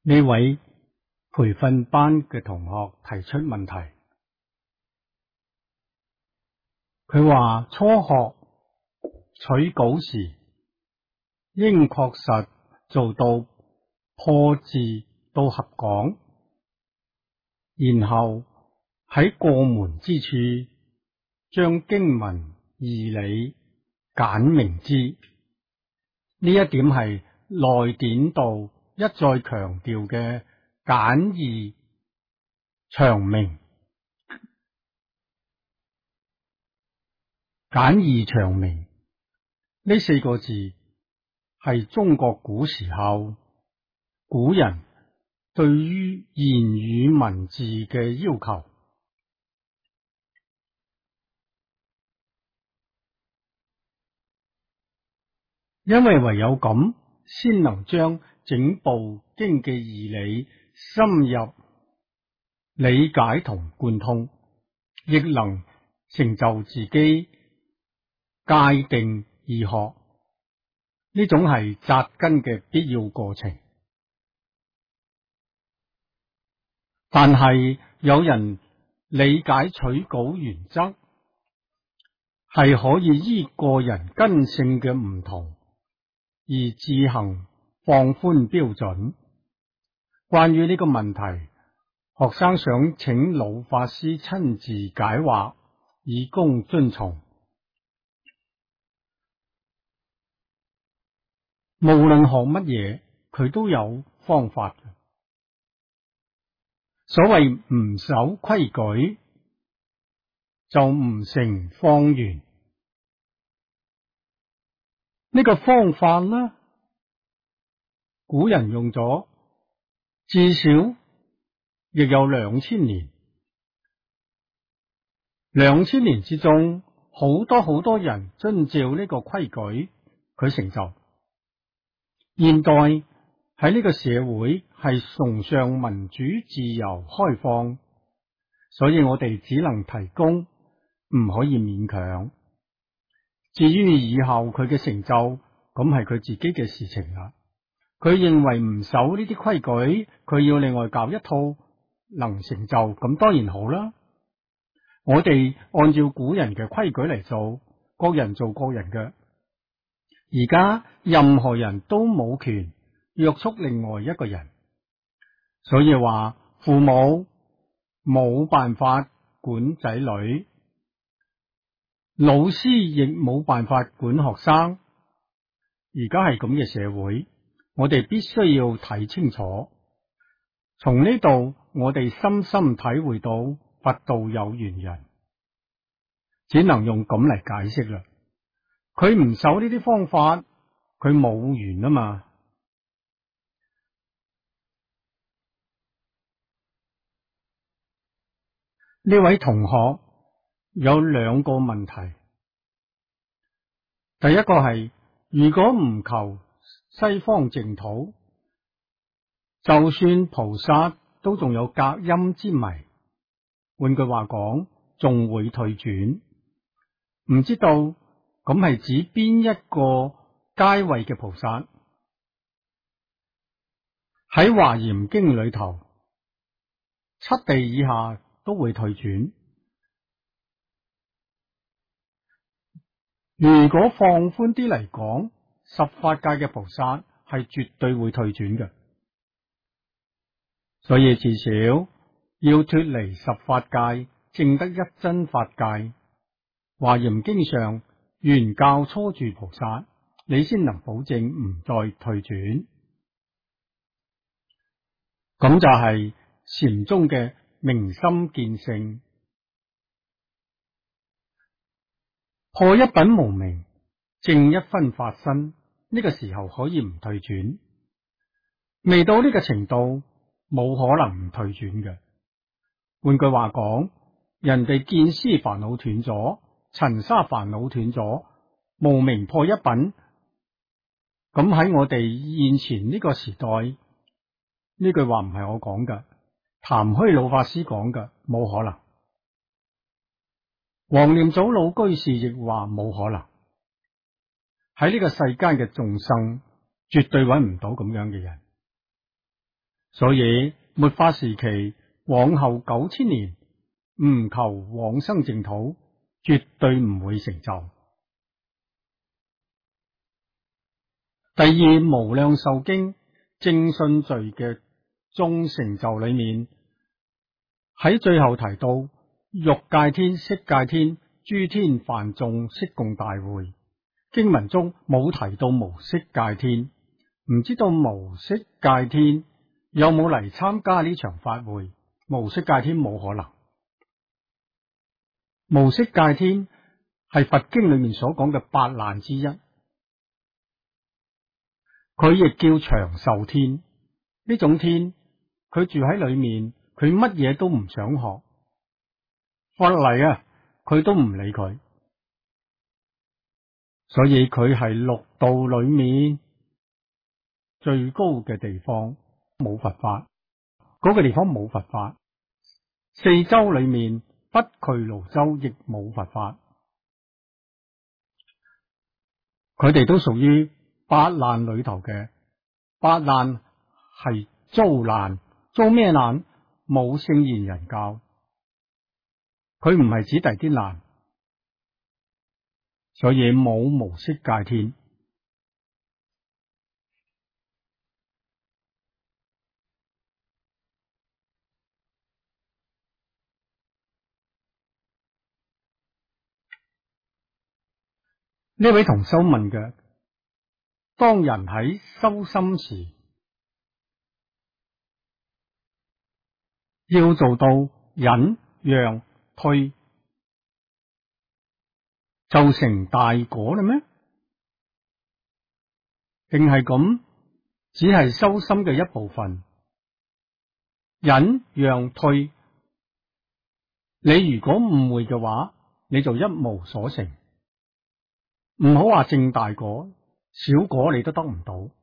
呢位培訓班嘅同學提出問題，佢話初學取稿時應確實做到破字到合講，然後喺過門之處將經文義理簡明之。呢一點係內典度一再強調嘅簡義長明。簡義長明呢四個字係中國古時候古人對於言語文字嘅要求，因為唯有咁先能將整部經嘅義理深入理解同貫通，亦能成就自己界定義學，呢種係扎根嘅必要過程。但係有人理解取稿原則係可以依個人根性嘅唔同而自行放寬標準。關於呢個問題，學生想請老法師親自解惑，以供遵從。無論學乜嘢，佢都有方法嘅。所謂唔守規矩，就唔成方圓。呢個方法呢，古人用咗至少亦有2000年。2000年之中，好多人遵照呢個規矩，佢成就。現代喺呢個社會係崇尚民主、自由、開放，所以我哋只能提供，唔可以勉強。至於以後佢嘅成就，咁係佢自己嘅事情啦。佢認為唔守呢啲規矩，佢要另外教一套能成就，咁當然好啦。我哋按照古人嘅規矩嚟做，各人做各人嘅。而家任何人都冇權約束另外一個人，所以話父母冇辦法管仔女，老師亦冇辦法管學生。而家係咁嘅社會，我哋必須要睇清楚。從呢度我哋深深體會到佛道有緣人，只能用咁嚟解釋啦。佢唔守呢啲方法，佢冇緣啊嘛。呢位同學有2個問題。第一個係，如果唔求西方淨土，就算菩薩都仲有隔音之迷，換句話講，仲會退轉。唔知道咁係指邊一個階位嘅菩薩？喺華嚴經裏頭，7地以下都會退轉。如果放寬啲嚟講，10法界嘅菩薩係絕對會退轉嘅。所以至少要脫離10法界，證得一真法界。華嚴經上原教初住菩薩，你先能保證唔再退轉。咁就係禪宗嘅明心見性，破一品無明，正一分法身。呢個時候可以唔退轉，未到呢個程度，冇可能唔退轉嘅。換句話講，人哋見思煩惱斷咗，塵沙煩惱斷咗，無明破一品，咁喺我哋現前呢個時代，呢句話唔係我講㗎，譚虛老法師講㗎，冇可能。黃念祖老居士亦話冇可能。喺呢個世間嘅眾生，絕對揾唔到咁樣嘅人。 所以末法時期往後9000年唔求往生淨土，絕對唔會成就。第二，無量壽經正信序嘅中成就裏面，喺最後提到欲界天、色界天、諸天梵眾悉共大會，經文中冇提到無色界天，唔知道無色界天有冇嚟參加呢場法會？無色界天冇可能。無色界天係佛經裏面所講嘅八難之一，佢亦叫長壽天。呢種天，佢住喺裏面，佢乜嘢都唔想學，佛嚟啊，佢都唔理佢，所以佢係六道裏面最高嘅地方，冇佛法，嗰個地方冇佛法。四洲裏面北俱盧洲亦冇佛法，佢哋都屬於八難裏頭嘅。八難係遭難，遭咩難？冇聖賢人教，佢唔係指第啲難，所以冇無色界天。呢位同修問嘅，當人喺修心時，要做到忍讓退，就成大果啦咩？定係咁只係修心嘅一部分？忍讓退，你如果誤會嘅話，你就一無所成。唔好話正大果，小果你都得唔到，唔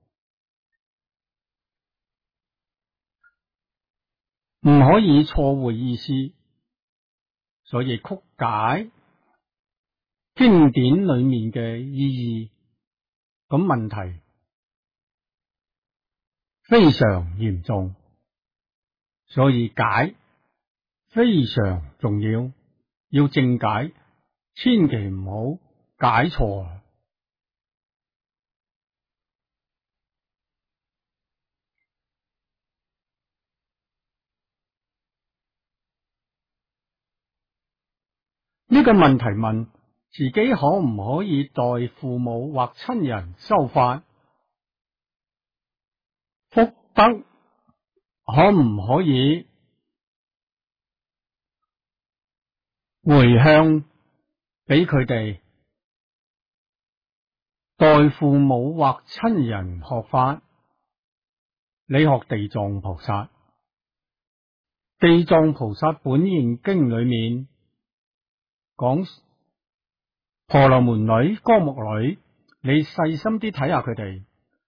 可以錯會意思。所以曲解經典裏面嘅意義，咁問題非常嚴重，所以解非常重要，要正解，千祈唔好解錯。呢個問題問自己可唔可以代父母或親人修法，福德可唔可以回向俾佢哋？代父母或親人學法，你學地藏菩薩。地藏菩薩本願經裏面講婆羅門女、光目女，你細心啲睇下佢哋，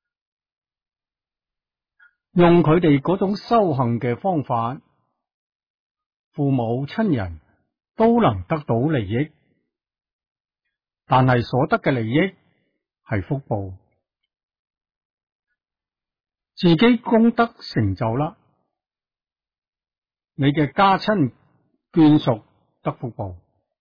用佢哋嗰種修行嘅方法，父母親人都能得到利益，但係所得嘅利益係福報，自己功德成就啦，你嘅家親眷屬得福報。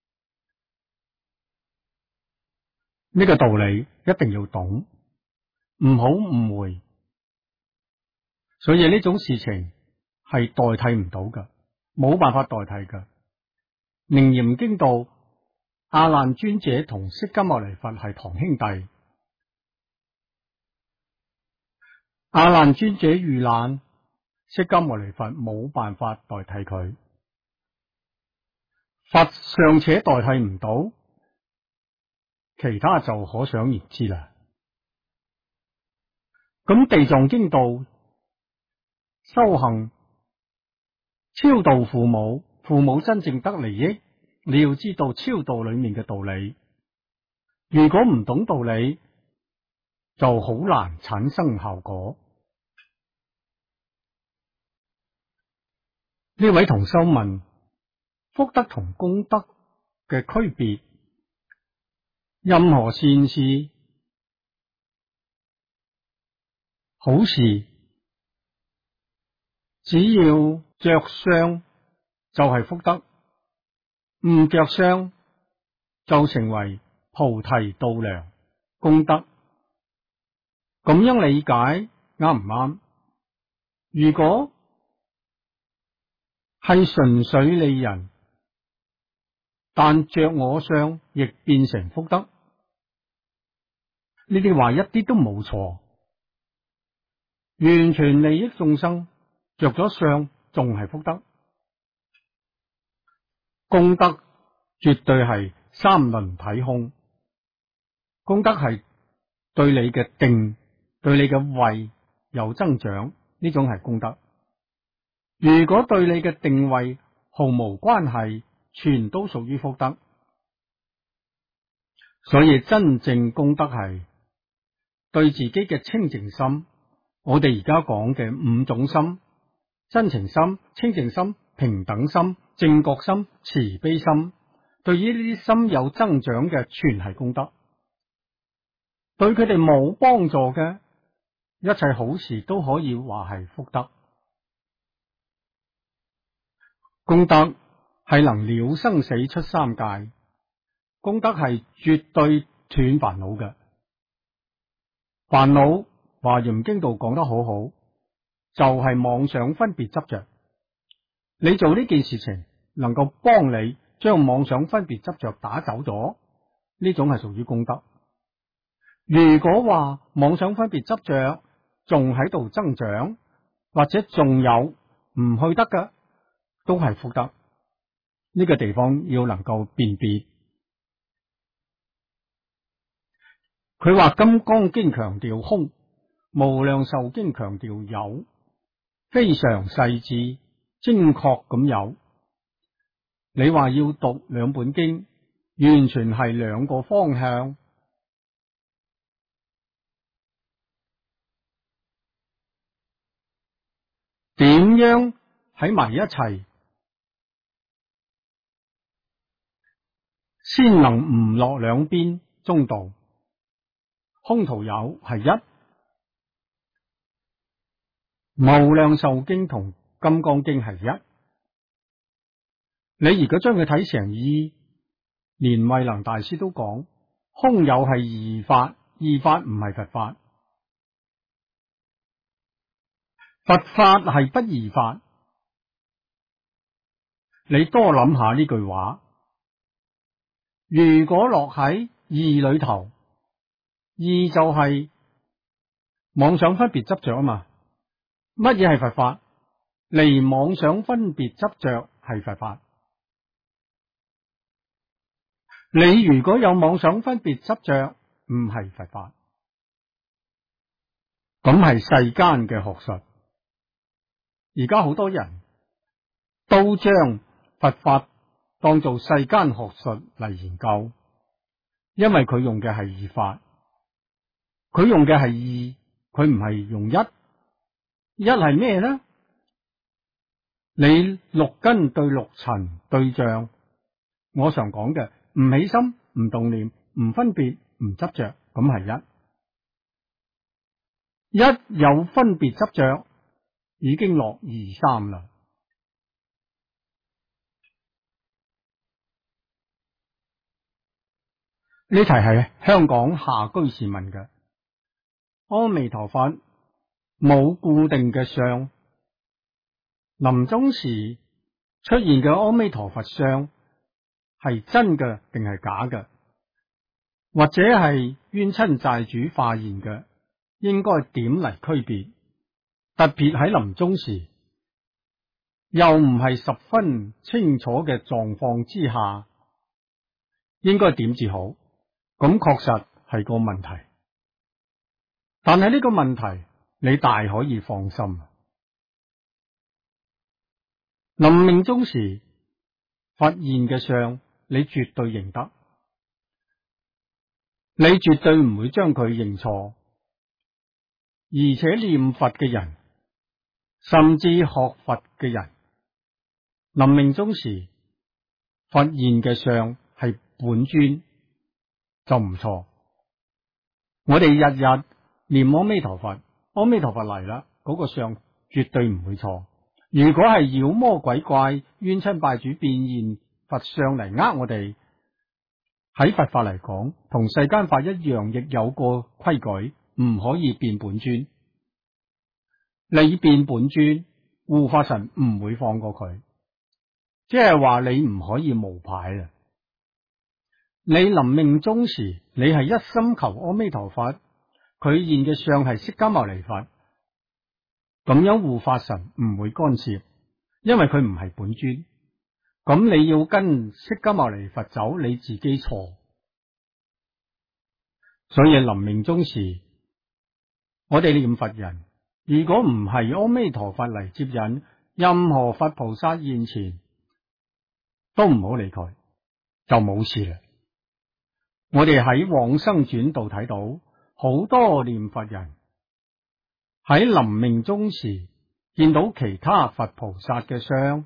呢個道理一定要懂，唔好誤會。所以呢種事情係代替唔到㗎，冇辦法代替㗎。楞嚴經道，阿難尊者同釋迦牟尼佛係堂兄弟。阿難尊者遇難，釋迦牟尼佛冇辦法代替佢，佛尚且代替唔到，其他就可想而知啦。咁地藏經道修行超度父母，父母真正得利益，你要知道超度裏面嘅道理。如果唔懂道理，就好難產生效果。呢位同修問福德同功德嘅區別，任何善事、好事只要着相就係福德，唔着相就成為菩提度量功德。咁樣理解啱唔啱？如果係純粹利人，但着我相亦變成福德，呢啲話一啲都冇錯，完全利益眾生，着咗相仲係福德。功德絕對係三輪體空，功德係對你嘅定，對你嘅慧有增長，呢種係功德。如果對你嘅定位毫無關係，全都屬於福德。所以真正功德係對自己嘅清淨心，我哋而家講嘅五種心：真情心、清淨心、平等心、正覺心、慈悲心。對於呢啲心有增長嘅，全係功德。對佢哋冇幫助嘅，一切好事都可以話係福德。功德係能了生死出三界，功德係絕對斷煩惱嘅。煩惱華嚴經度講得好好，就係妄想分別執着。你做呢件事情，能夠幫你將妄想分別執着打走咗，呢種係屬於功德。如果話妄想分別執着仲喺度增長，或者仲有唔去得嘅，都係福德。呢個地方要能夠辨別。佢話《金剛經》強調空，《無量壽經》強調有，非常細緻精確咁有。你話要讀兩本經，完全係兩個方向。點樣喺埋一齊，先能唔落兩邊中道？空途有係一，無量壽經同金剛經係一。你如果將佢睇成二，連慧能大師都講，空有係異法，異法唔係佛法，佛法係不異法。你多諗下呢句話，如果落喺二裏頭，二就係妄想分別執着啊嘛。乜嘢係佛法？離妄想分別執着係佛法。你如果有妄想分別執着，唔係佛法，咁係世間嘅學術。而家好多人都將佛法當做世間學術嚟研究，因為佢用嘅係二法，佢用嘅係二，佢唔係用一。一係咩呢？你六根對六塵對象，我常講嘅唔起心、唔動念、唔分別、唔執着，咁係一。一有分別執着，已經落二三啦。呢題係香港下居士問嘅。阿彌陀佛冇固定嘅相，臨終時出現嘅阿彌陀佛相係真嘅定係假嘅？或者係冤親債主化現嘅，應該點嚟區別？特別喺臨終時，又唔係十分清楚嘅狀況之下，應該點至好？咁確實係個問題，但係呢個問題你大可以放心。臨命終時發現嘅相，你絕對認得，你絕對唔會將佢認錯。而且念佛嘅人，甚至學佛嘅人，臨命終時發現嘅相係本尊，就唔錯。我哋日日念阿彌陀佛，阿彌陀佛嚟啦，嗰個相絕對唔會錯。 如果係妖魔鬼怪、冤親拜主變現佛像嚟呃我哋，喺佛法嚟講，同世間法一樣，亦有個規矩，唔可以變本尊。你變本尊，護法神唔會放過佢，即係話你唔可以冒牌啦。你臨命終時，你係一心求阿彌陀佛，佢現嘅相係釋迦牟尼佛，咁樣護法神唔會干涉，因為佢唔係本尊。咁你要跟釋迦牟尼佛走，你自己錯。所以臨命終時，我哋念佛人，如果唔係阿彌陀佛嚟接引，任何佛菩薩現前都唔好理佢，就冇事啦。我哋喺往生轉度睇到好多念佛人喺臨命終時見到其他佛菩薩嘅相，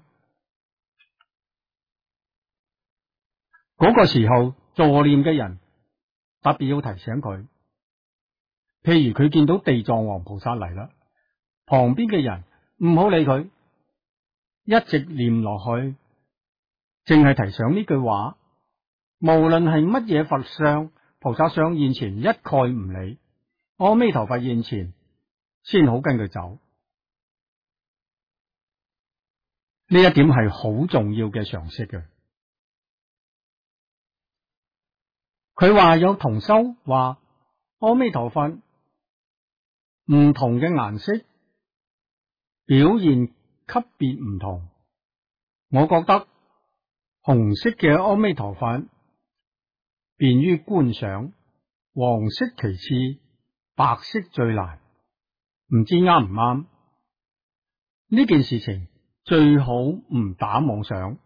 嗰個時候助念嘅人特別要提醒佢，譬如佢見到地藏王菩薩嚟啦，旁邊嘅人唔好理佢，一直念落去，淨係提醒呢句話。無論係乜嘢佛相、菩薩相現前，一概唔理，阿彌陀佛現前先好跟佢走。呢一點係好重要嘅常識嘅。佢話有同修話阿彌陀佛唔同嘅顏色表現級別唔同，我覺得紅色嘅阿彌陀佛便於觀賞，黃色其次，白色最難，唔知啱唔啱？呢件事情最好唔打妄想。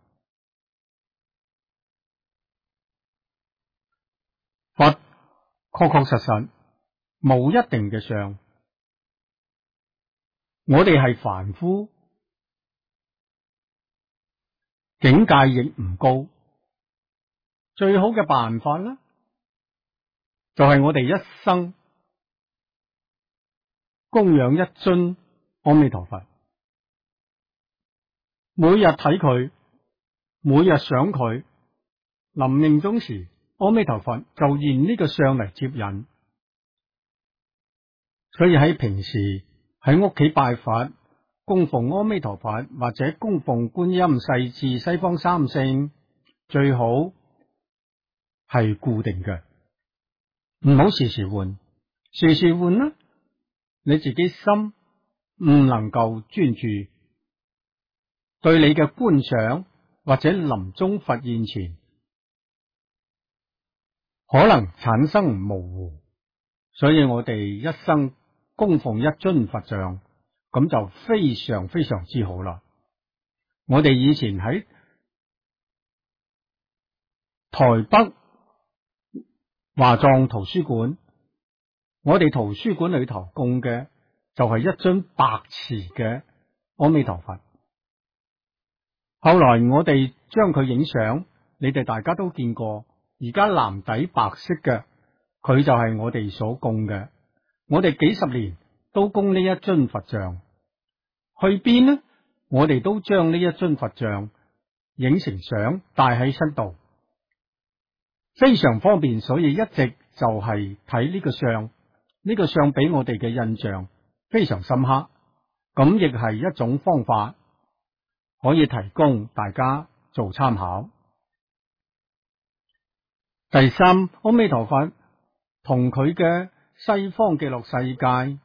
佛確確實實冇一定嘅相，我哋係凡夫，境界亦唔高。最好嘅辦法呢，就係我哋一生供養一尊阿彌陀佛，每日睇佢，每日想佢，臨命終時，阿彌陀佛就現呢個相嚟接引。所以喺平時喺屋企拜佛，供奉阿彌陀佛或者供奉觀音、世至、西方三聖，最好係固定嘅，唔好時時換。時時換呢，你自己心唔能夠專注，對你嘅觀想或者臨終佛現前可能產生模糊。所以我哋一生供奉一尊佛像，咁就非常非常之好啦。我哋以前喺台北華藏圖書館，我哋圖書館裏頭供嘅就係一尊白瓷嘅阿彌陀佛。後來我哋將佢影相，你哋大家都見過，而家藍底白色嘅，佢就係我哋所供嘅。我哋幾十年都供呢一尊佛像，去邊呢？我哋都將呢一尊佛像影成相帶喺身度，非常方便，所以一直就係睇呢個相，呢個相俾我哋嘅印象非常深刻，咁亦係一種方法，可以提供大家做參考。第三，阿彌陀佛同佢嘅西方極樂世界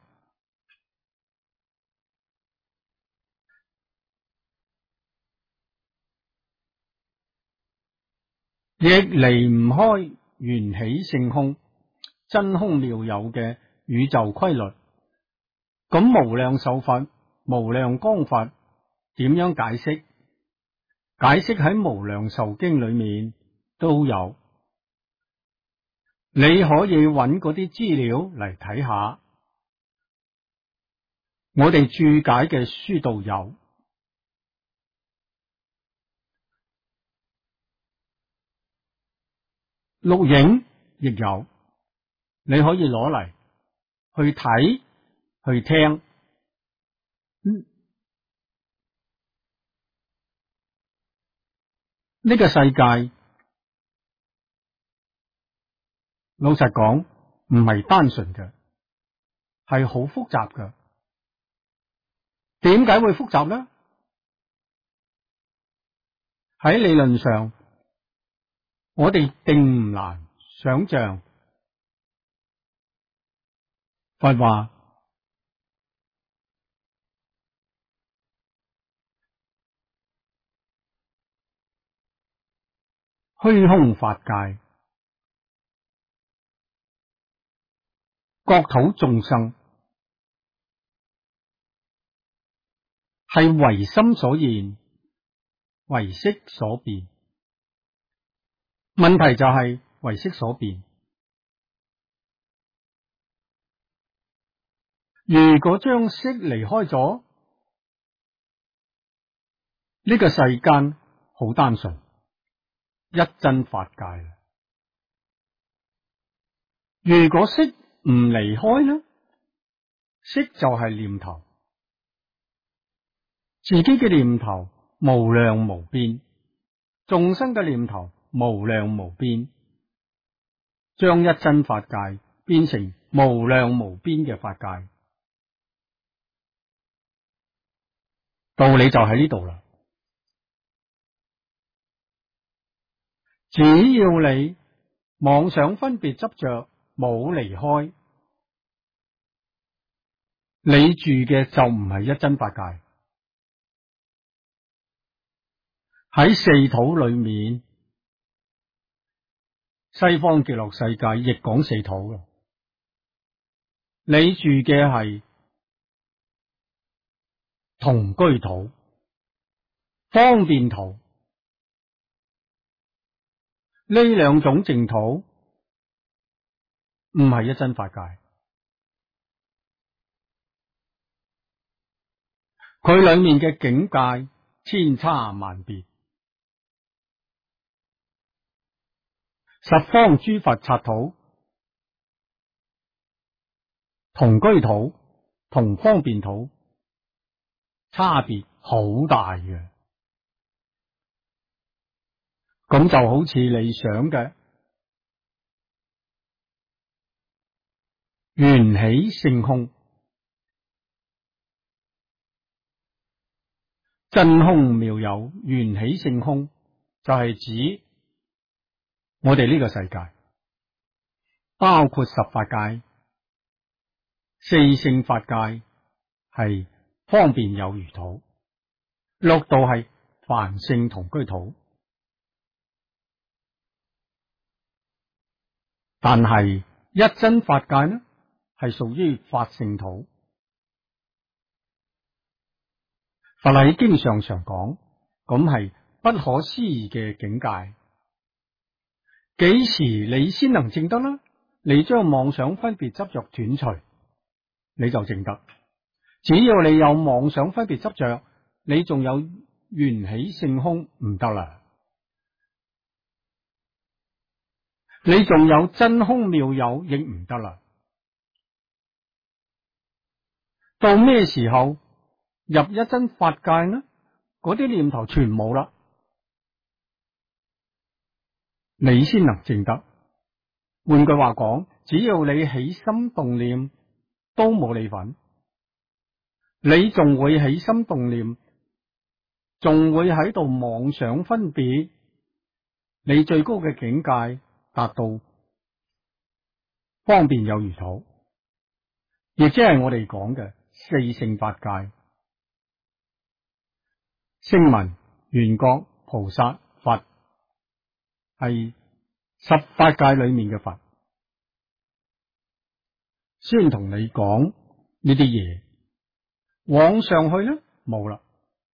亦離唔開緣起性空、真空妙有嘅宇宙規律。咁無量壽佛、無量光佛點樣解釋？解釋喺無量壽經裏面都有，你可以揾嗰啲資料嚟睇下。我哋注解嘅書度有，錄影亦有，你可以攞嚟去睇去聽。 呢個世界老實講唔係單純嘅，係好複雜嘅。點解會複雜呢？喺理論上，我哋並唔難想象。佛話虛空法界，國土眾生係唯心所現，唯識所變。問題就係唯識所變。如果將識離開咗，呢個世間好單純，一真法界啦。如果識唔離開呢？識就係念頭，自己嘅念頭無量無邊，眾生嘅念頭無量無邊，將一真法界變成無量無邊嘅法界，道理就喺呢度啦。只要你妄想分別執着冇離開，你住嘅就唔係一真法界。喺四土裏面，西方極樂世界亦講四土嘅，你住嘅係同居土、方便土，呢兩種淨土唔係一真法界，佢裏面嘅境界千差萬別。十方諸佛剎土、同居土同方便土差別好大嘅，咁就好似你想嘅緣起性空，真空妙有，緣起性空就係指我哋呢個世界，包括十法界、四聖法界係方便有餘土，六道係凡聖同居土。但係一真法界呢，係屬於法性土。佛喺經上常講，咁係不可思議嘅境界。幾時你先能證得呢？你將妄想分別執着斷除，你就證得。只要你有妄想分別執着，你仲有緣起性空唔得啦。你仲有真空妙有亦唔得啦。到咩時候入一真法界呢？嗰啲念頭全冇啦，你先能證得。換句話講，只要你起心動念，都冇你份。你仲會起心動念，仲會喺度妄想分別，你最高嘅境界達到方便有餘土，亦即係我哋講嘅四聖法界。聲聞、緣覺、菩薩、佛係十法界裏面嘅佛。先同你講呢啲嘢，往上去呢冇啦。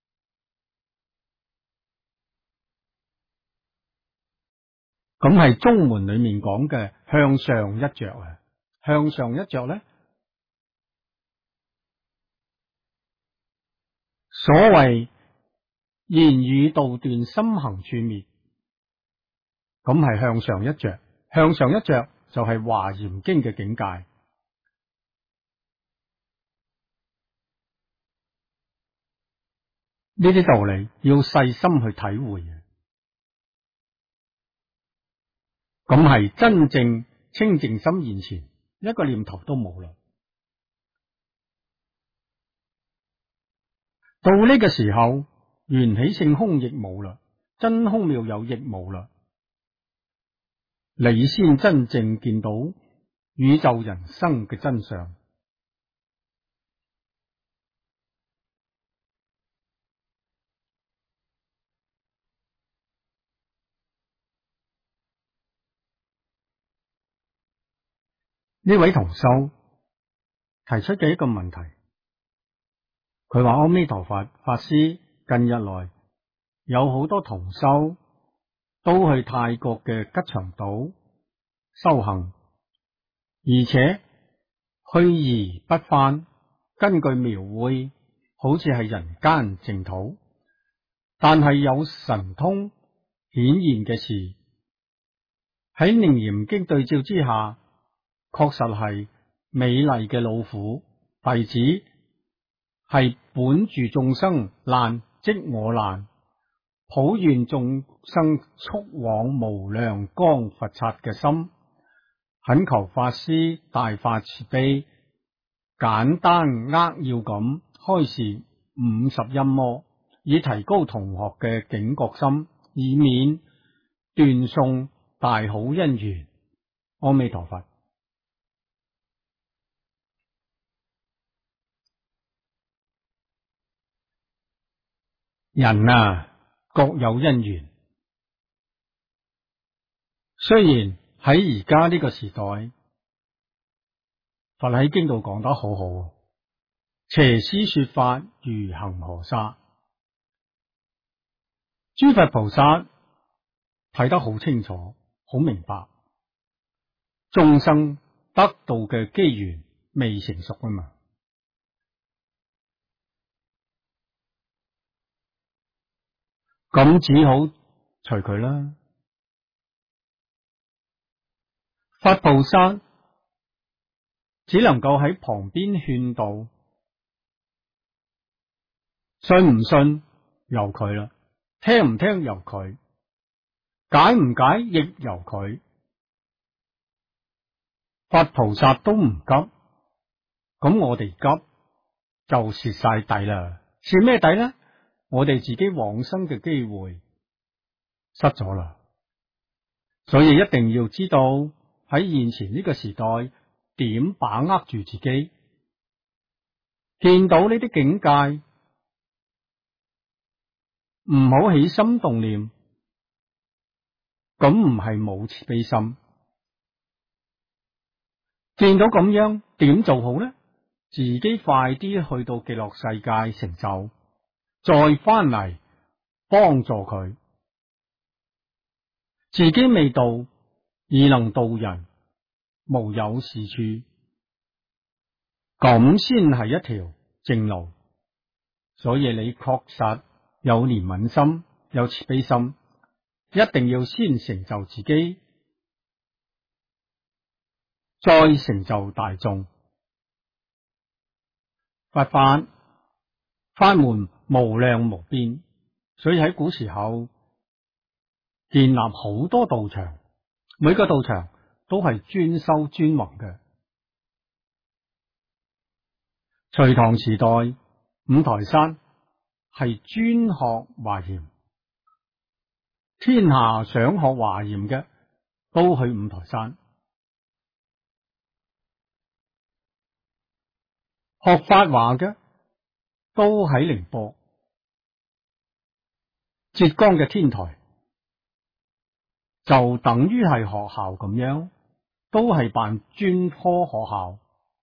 咁係中門裏面講嘅向上一着啊，向上一着呢，所謂言語道斷，心行處滅，咁係向上一着。向上一着就係華嚴經嘅境界。呢啲道理要細心去體會。 咁係真正清淨心現前，一個念頭都冇啦。到呢個時候，緣起性空亦冇啦，真空妙有亦冇啦，你先真正見到宇宙人生嘅真相。呢位同修提出嘅一個問題，佢話阿彌陀佛法師近日來有好多同修都去泰國嘅吉祥島修行，而且去而不返，根據描繪好似係人間淨土，但係有神通顯現嘅事，喺楞嚴經對照之下，確實係美麗嘅老虎，弟子係本住眾生難即我難，普願眾生速往無量光佛剎嘅心，懇求法師大發慈悲，簡單扼要咁開示50陰魔，以提高同學嘅警覺心，以免斷送大好姻緣。阿彌陀佛。人啊，各有因緣。雖然喺而家呢個時代，佛喺經度講得好好，邪師說法如恒河沙，諸佛菩薩睇得好清楚，好明白，眾生得道嘅機緣未成熟啊嘛。咁只好隨佢啦。佛菩薩只能夠喺旁邊勸導，信唔信由佢啦，聽唔聽由佢，解唔解亦由佢。佛菩薩都唔急，咁我哋急就蝕晒底啦。蝕咩底呢？我哋自己往生嘅機會失咗啦，所以一定要知道喺現前呢個時代點把握住自己，見到呢啲境界唔好起心動念，咁唔係冇慈悲心。見到咁樣點做好呢？自己快啲去到極樂世界成就，再翻嚟幫助佢，自己未到而能度人，無有是處，咁先係一條正路。所以你確實有憐憫心，有慈悲心，一定要先成就自己，再成就大眾。佛法法門無量無邊，所以喺古時候建立好多道場，每個道場都係專修專弘嘅。隋唐時代五台山係專學華嚴，天下想學華嚴嘅都去五台山。學法華嘅都喺寧波，浙江嘅天台就等於係學校咁樣，都係辦專科學校。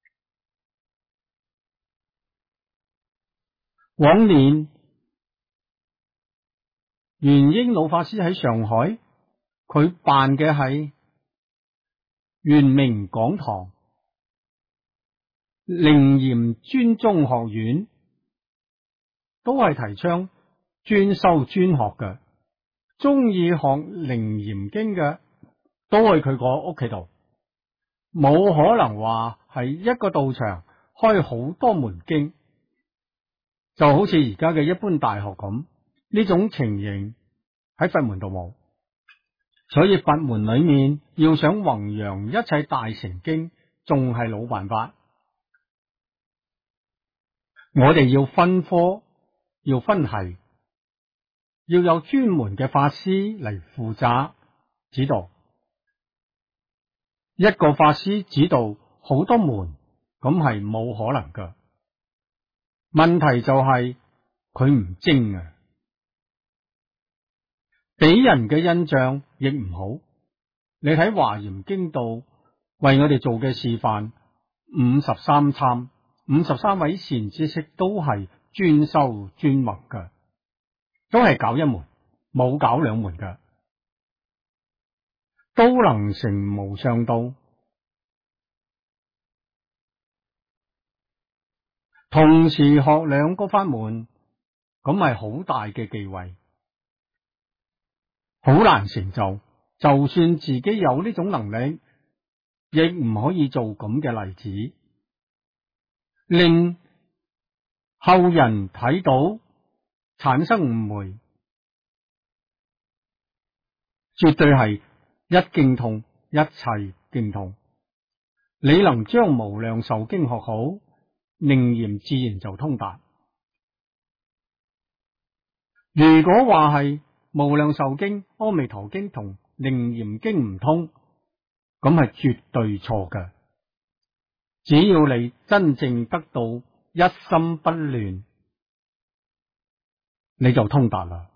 往年元英老法師喺上海，佢辦嘅係圓明講堂楞嚴專宗學院，都係提倡專修專學嘅。中意學楞嚴經嘅都去佢個屋企度，冇可能話係一個道場開好多門經，就好似而家嘅一般大學咁。呢種情形喺佛門度冇。 所以佛門裏面要想弘揚一切大乘經，仲係老辦法。我哋要分科，要分系，要有專門嘅法師嚟負責指導。一個法師指導好多門，咁係冇可能噶。問題就係佢唔精啊，俾人嘅印象亦唔好。你睇華嚴經度為我哋做嘅示範，53參，53位善知識都係專修專弘噶，都係搞一門，冇搞兩門噶，都能成無上道。同時學兩個法門，咁係好大嘅忌諱，好難成就。就算自己有呢種能力，亦唔可以做咁嘅例子，令後人睇到產生誤會。絕對係一經通，一切經通。你能將無量壽經學好，楞嚴自然就通達。如果話係無量壽經、阿彌陀經同楞嚴經唔通，咁係絕對錯嘅。只要你真正得到一心不亂，你就通達啦。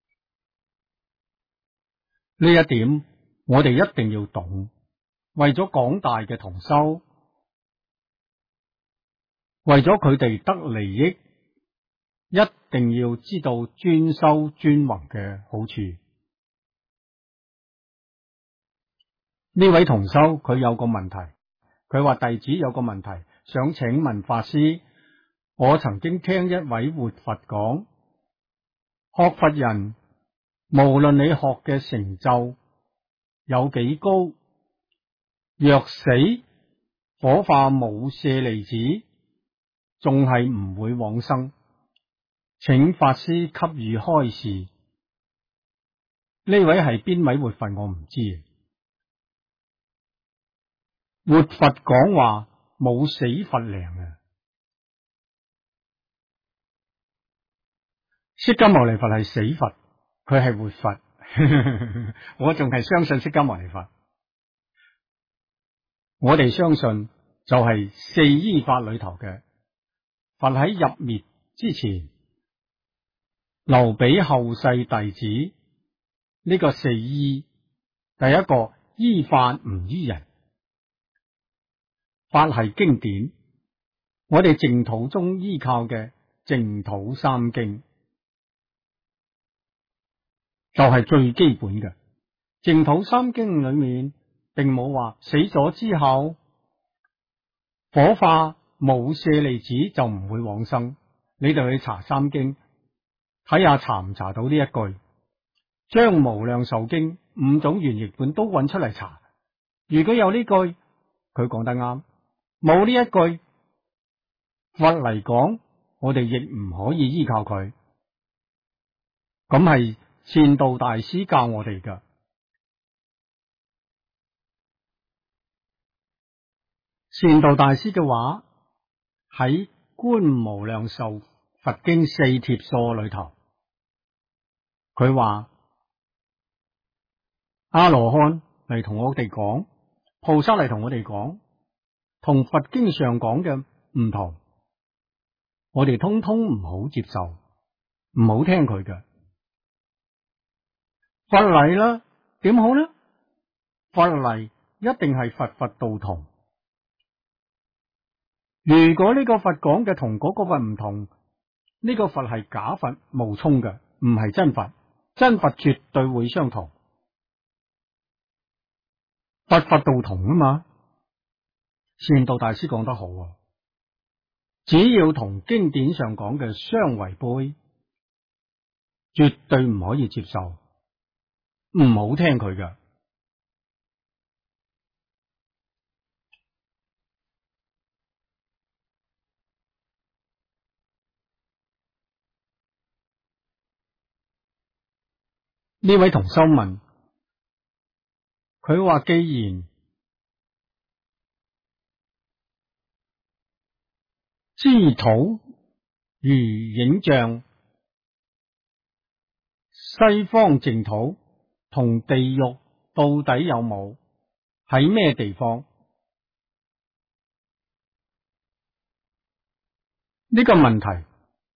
呢一點我哋一定要懂，為咗廣大嘅同修，為咗佢哋得利益，一定要知道專修專弘嘅好處。呢位同修佢有個問題，佢話弟子有個問題想請問法師。我曾經聽一位活佛講，學佛人無論你學嘅成就有幾高，若死火化冇舍利子，仲係唔會往生。請法師給予開示。呢位係邊位活佛我唔知。活佛講話冇死佛靈啊！釋迦牟尼佛係死佛，佢係活佛。我仲係相信釋迦牟尼佛。我哋相信就係四依法裏頭嘅佛喺入滅之前留俾後世弟子呢個四依。第一個依法唔依人。法係經典，我哋淨土中依靠嘅淨土三經就係最基本嘅。淨土三經裏面並冇話死咗之後火化冇舍利子就唔會往生。你哋去查三經睇下查唔查到呢一句，將無量壽經五種原譯本都揾出嚟查。如果有呢句，佢講得啱。冇呢一句，佛嚟講，我哋亦唔可以依靠佢。咁係善導大師教我哋噶。善導大師嘅話喺《觀無量壽佛經四帖疏》裏頭，佢話阿羅漢嚟同我哋講，菩薩嚟同我哋講，同佛經上講嘅唔同，我哋通通唔好接受，唔好聽佢嘅。佛嚟啦，點好呢？佛嚟一定係佛佛道同。如果呢個佛講嘅同嗰個佛唔同，呢個佛係假佛冒充嘅，唔係真佛。真佛絕對會相同，佛佛道同啊嘛。善導大師講得好啊，只要同經典上講嘅相違背，絕對唔可以接受，唔好聽佢嘅。呢位同修問： 佢話既然知土如影像，西方淨土同地獄到底有冇？喺咩地方？呢個問題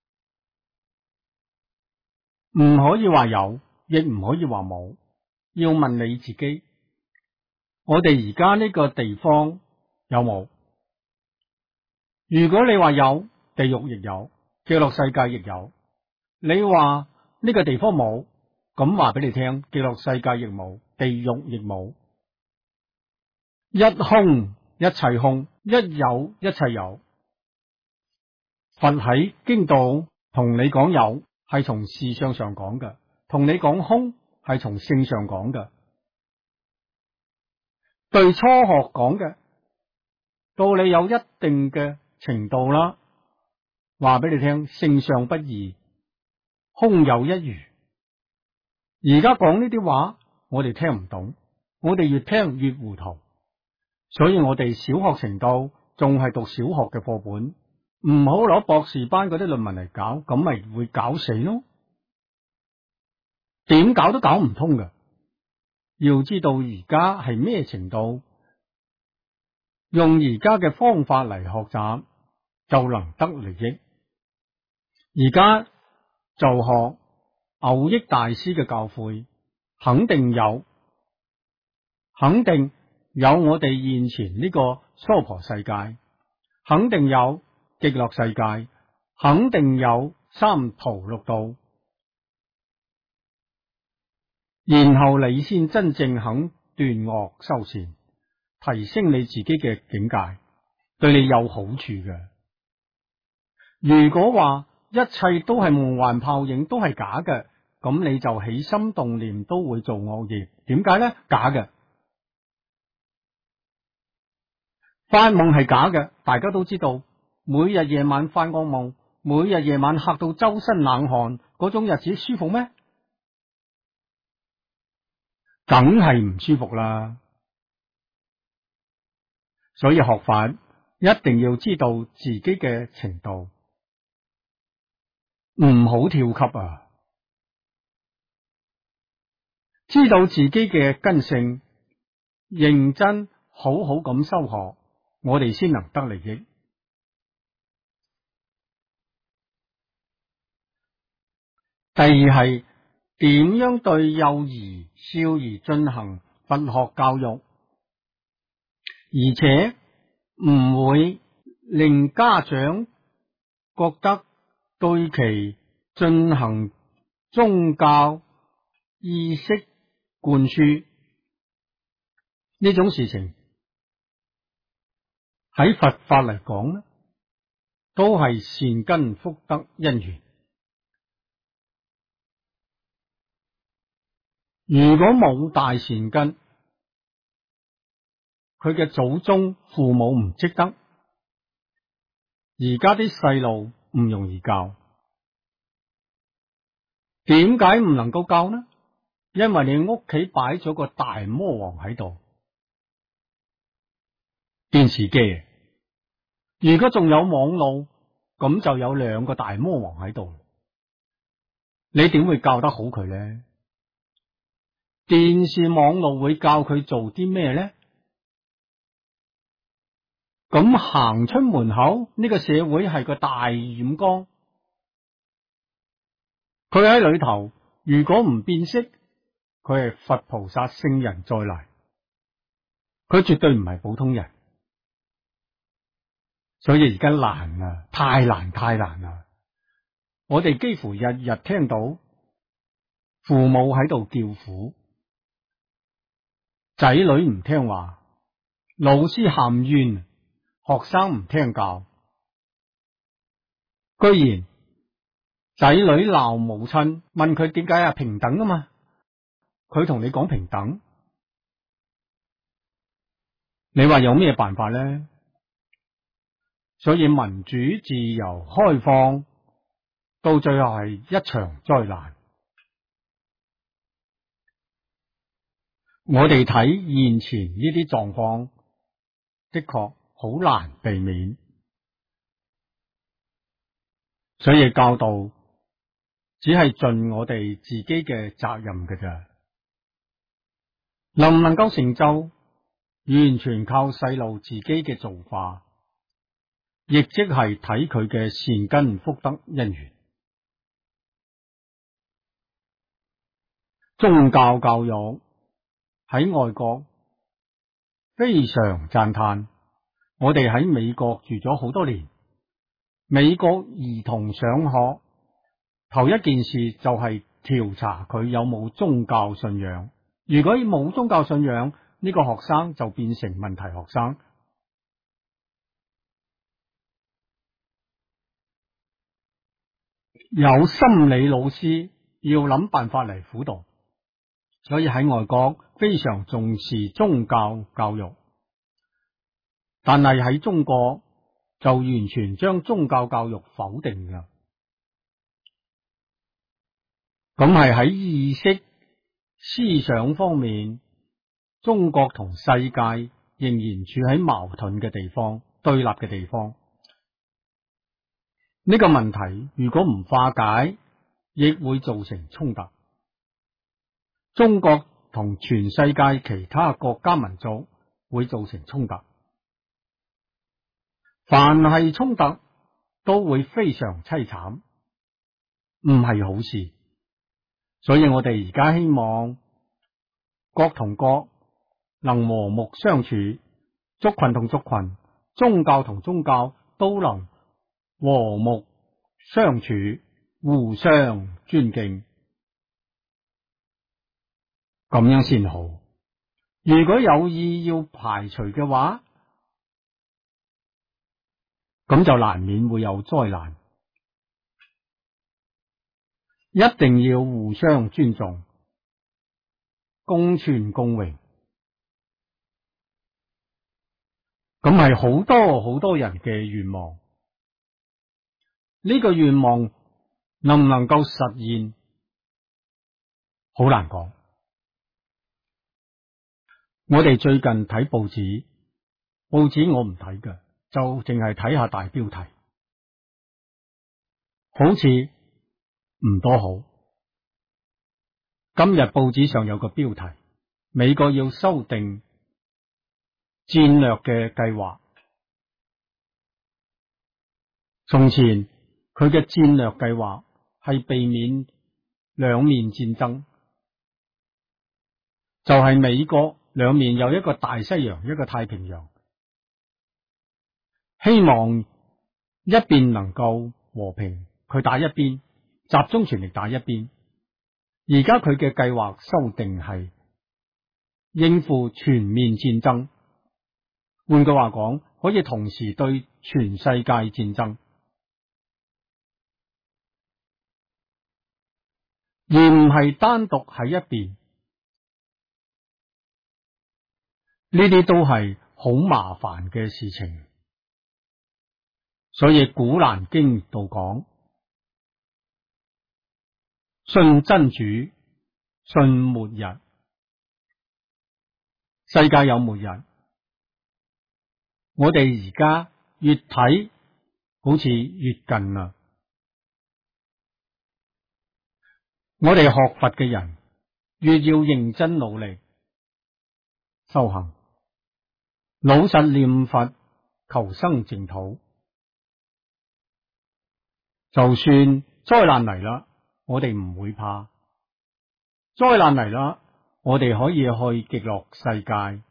唔可以話有，亦唔可以話冇，要問你自己。我哋而家呢個地方有冇？如果你話有，地獄亦有，極樂世界亦有。你話呢個地方冇，咁話俾你聽，極樂世界亦冇，地獄亦冇。一空一切空，一有一切有。佛喺經度同你講有，係從事相上講嘅；同你講空，係從性上講嘅。對初學講嘅道理有一定嘅程度啦，話俾你聽，性相不異，空有一如。而家講呢啲話，我哋聽唔懂，我哋越聽越糊塗，所以我哋小學程度仲係讀小學嘅課本，唔好攞博士班嗰啲論文嚟搞，咁咪會搞死咯。點搞都搞唔通㗎。要知道而家係咩程度，用而家嘅方法嚟學習就能得利益。而家就學藕益大師嘅教誨，肯定有我哋現前呢個娑婆世界，肯定有極樂世界，肯定有三途六道。然後你先真正肯斷惡修善，提升你自己嘅境界，對你有好處嘅。如果話一切都係夢幻泡影，都係假嘅，咁你就起心動念都會做惡業。點解呢？假嘅，發夢係假嘅，大家都知道。每日夜晚發惡夢，每日夜晚嚇到周身冷汗，嗰種日子舒服咩？梗係唔舒服啦。所以學法一定要知道自己嘅程度，唔好跳級啊！知道自己嘅根性，認真好好咁修學，我哋先能得利益。第二係點樣對幼兒、少兒進行佛學教育，而且唔會令家長覺得對其進行宗教意識灌輸呢種事情，喺佛法嚟講呢，都係善根福德因緣。如果冇大善根，佢嘅祖宗父母唔積德，而家啲細路唔容易教。點解唔能夠教呢？因為你屋企擺咗個大魔王喺度，電視機。如果仲有網路，咁就有兩個大魔王喺度，你點會教得好佢呢？電視網絡會教佢做啲咩呢？咁行出門口，呢個社會係個大染缸，佢喺裏頭，如果唔辨識，佢係佛菩薩聖人再嚟，佢絕對唔係普通人。所以而家難啊，太難啦！我哋幾乎日日聽到父母喺度叫苦，仔女唔聽話，老師喊冤，學生唔聽教，居然仔女鬧母親，問佢點解啊？平等啊嘛，佢同你講平等，你話有咩辦法呢？所以民主、自由、開放，到最後係一場災難。 我哋睇現前呢啲狀況，的確好難避免，所以教導只係盡我哋自己嘅責任嘅咋，能唔能夠成就，完全靠細路自己嘅做法，亦即係睇佢嘅善根福德因緣。宗教教育喺外國非常讚嘆，我哋喺美國住咗好多年，美國兒童上學頭一件事就係調查佢有冇宗教信仰，如果冇宗教信仰，呢個學生就變成問題學生。有心理老師要諗辦法嚟輔導，所以喺外國非常重視宗教教育，但係喺中國就完全將宗教教育否定㗎。咁係喺意識思想方面，中國同世界仍然處喺矛盾嘅地方，對立嘅地方。呢個問題如果唔化解，亦會造成衝突。中國同全世界其他國家民族會造成衝突，凡係衝突都會非常淒慘，唔係好事。所以我哋而家希望國同國能和睦相處，族群同族群、宗教同宗教都能和睦相處，互相尊敬，咁樣先好。如果有意要排除嘅話，咁就難免會有災難。一定要互相尊重，共存共榮。咁係好多好多人嘅願望，呢個願望能唔能夠實現，好難講。我哋最近睇報紙我唔睇㗎，就淨係睇下大標題，好似唔多好。今日報紙上有個標題，美國要修訂戰略嘅計劃。從前佢嘅戰略計劃係避免兩面戰爭，就係美國兩面有一個大西洋，一個太平洋，希望一邊能夠和平，佢打一邊，集中全力打一邊。而家佢嘅計劃修訂係應付全面戰爭，換句話講，可以同時對全世界戰爭，而唔係單獨喺一邊。呢啲都係好麻煩嘅事情，所以古蘭經度講，信真主，信末日，世界有末日。我哋而家越睇好似越近啦。我哋學佛嘅人越要認真努力修行，老實念佛，求生淨土。就算災難嚟啦，我哋唔會怕。災難嚟啦，我哋可以去極樂世界。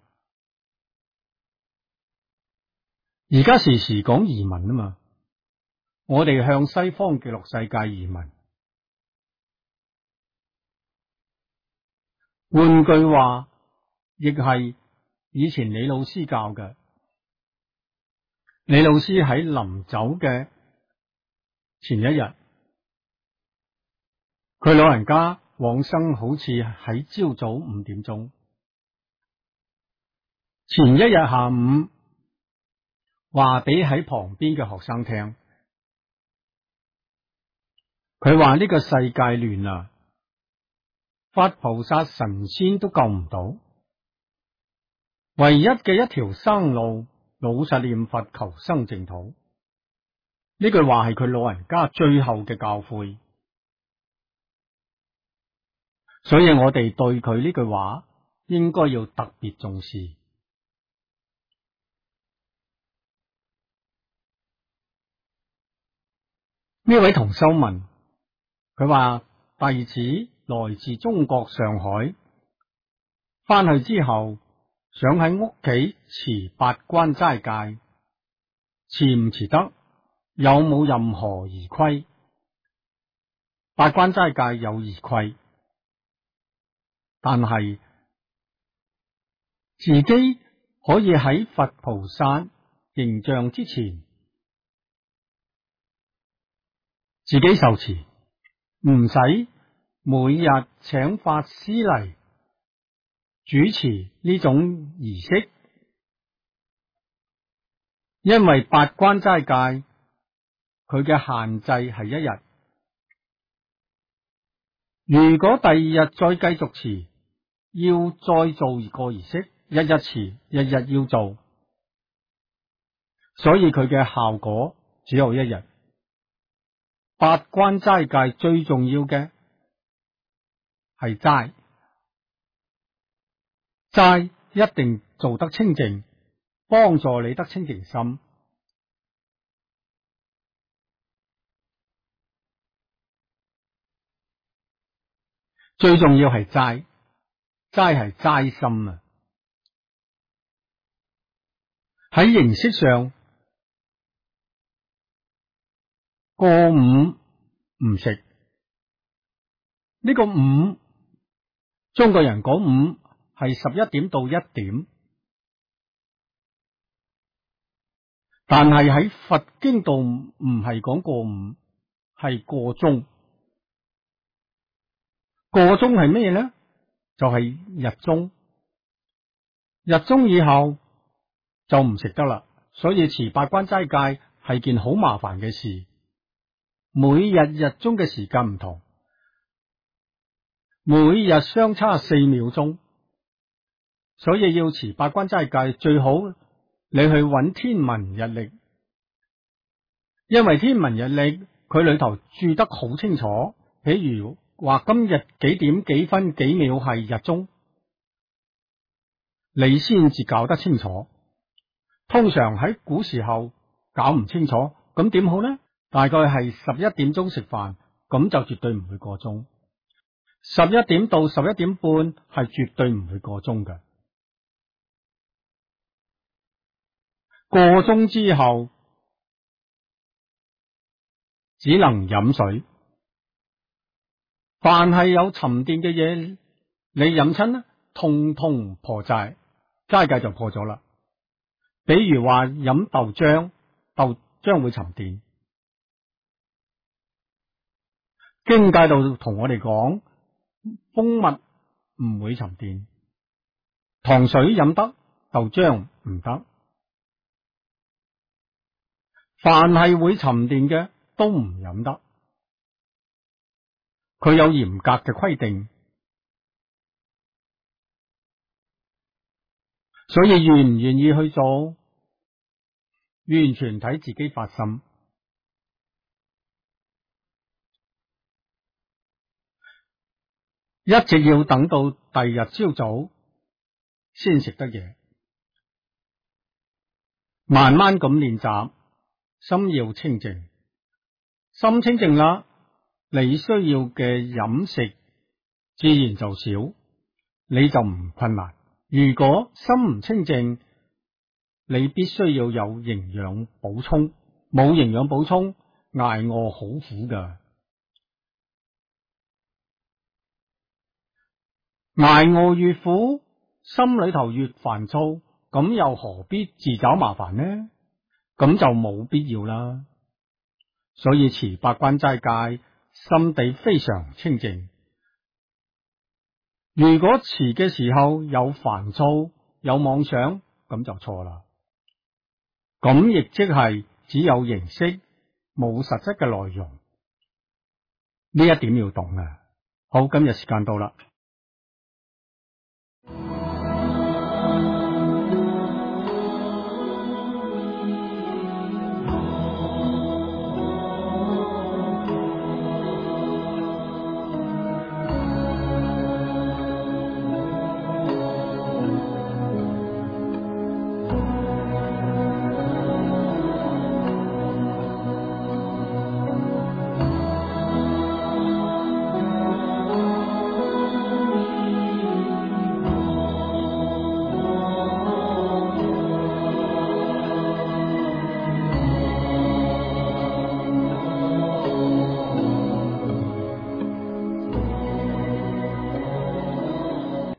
而家時時講移民啊嘛，我哋向西方極樂世界移民。換句話，亦係以前李老師教嘅。李老師喺臨走嘅前一日，佢老人家往生好似喺朝早5點鐘。前一日下午話俾喺旁邊嘅學生聽，佢話呢個世界亂啦，佛菩薩神仙都救唔到， 唯一嘅一條生路，老實念佛求生淨土。呢句話係佢老人家最後嘅教誨，所以我哋對佢呢句話應該要特別重視。呢位同修問，佢話弟子來自中國上海，翻去之後想喺屋企持八關齋戒，持唔持得？有冇任何儀規？八關齋戒有儀規，但係自己可以喺佛菩薩形象之前自己受持，唔使每日請法師嚟主持呢種儀式，因為八關齋戒佢嘅限制係一日，如果第二日再繼續持，要再做個儀式，日日持，日日要做，所以佢嘅效果只有一日。八關齋戒最重要嘅係齋，齋一定做得清淨，幫助你得清淨心。最重要係齋，齋係齋心啊！喺形式上，過午唔食。呢個午，中國人講午係11點到1點，但係喺佛經度唔係講過午，係過中。過中係咩呢？就係日中，日中以後就唔食得啦。所以持八關齋戒係件好麻煩嘅事，每日日中嘅時間唔同，每日相差4秒鐘，所以要持八關齋戒最好你去揾天文日曆，因為天文日曆佢裏頭注得好清楚，譬如話今日幾點幾分幾秒係日中，你先至搞得清楚。通常喺古時候搞唔清楚，咁點好呢？大概係11點鐘食飯，咁就絕對唔會過鐘。11點到11點半係絕對唔會過鐘嘅。過鐘之後只能飲水。凡係有沉澱嘅嘢，你飲親呢，通通破齋，齋戒就破咗啦。比如話飲豆漿，豆漿會沉澱。經戒度同我哋講，蜂蜜唔會沉澱，糖水飲得，豆漿唔得。凡係會沉澱嘅都唔飲得。佢有嚴格嘅規定，所以願唔願意去做，完全睇自己發心。一直要等到第二日朝早先食得嘢，慢慢咁練習，心要清淨，心清淨啦，你需要嘅飲食自然就少，你就唔困難。如果心唔清淨，你必須要有營養補充，冇營養補充，挨餓好苦噶。挨餓越苦，心裏頭越煩躁，咁又何必自找麻煩呢？咁就冇必要啦。所以持八關齋戒，心地非常清淨。如果持嘅時候有煩躁、有妄想，咁就錯啦。咁亦即係只有形式，冇實質嘅內容。呢一點要懂啊。好，今日時間到啦。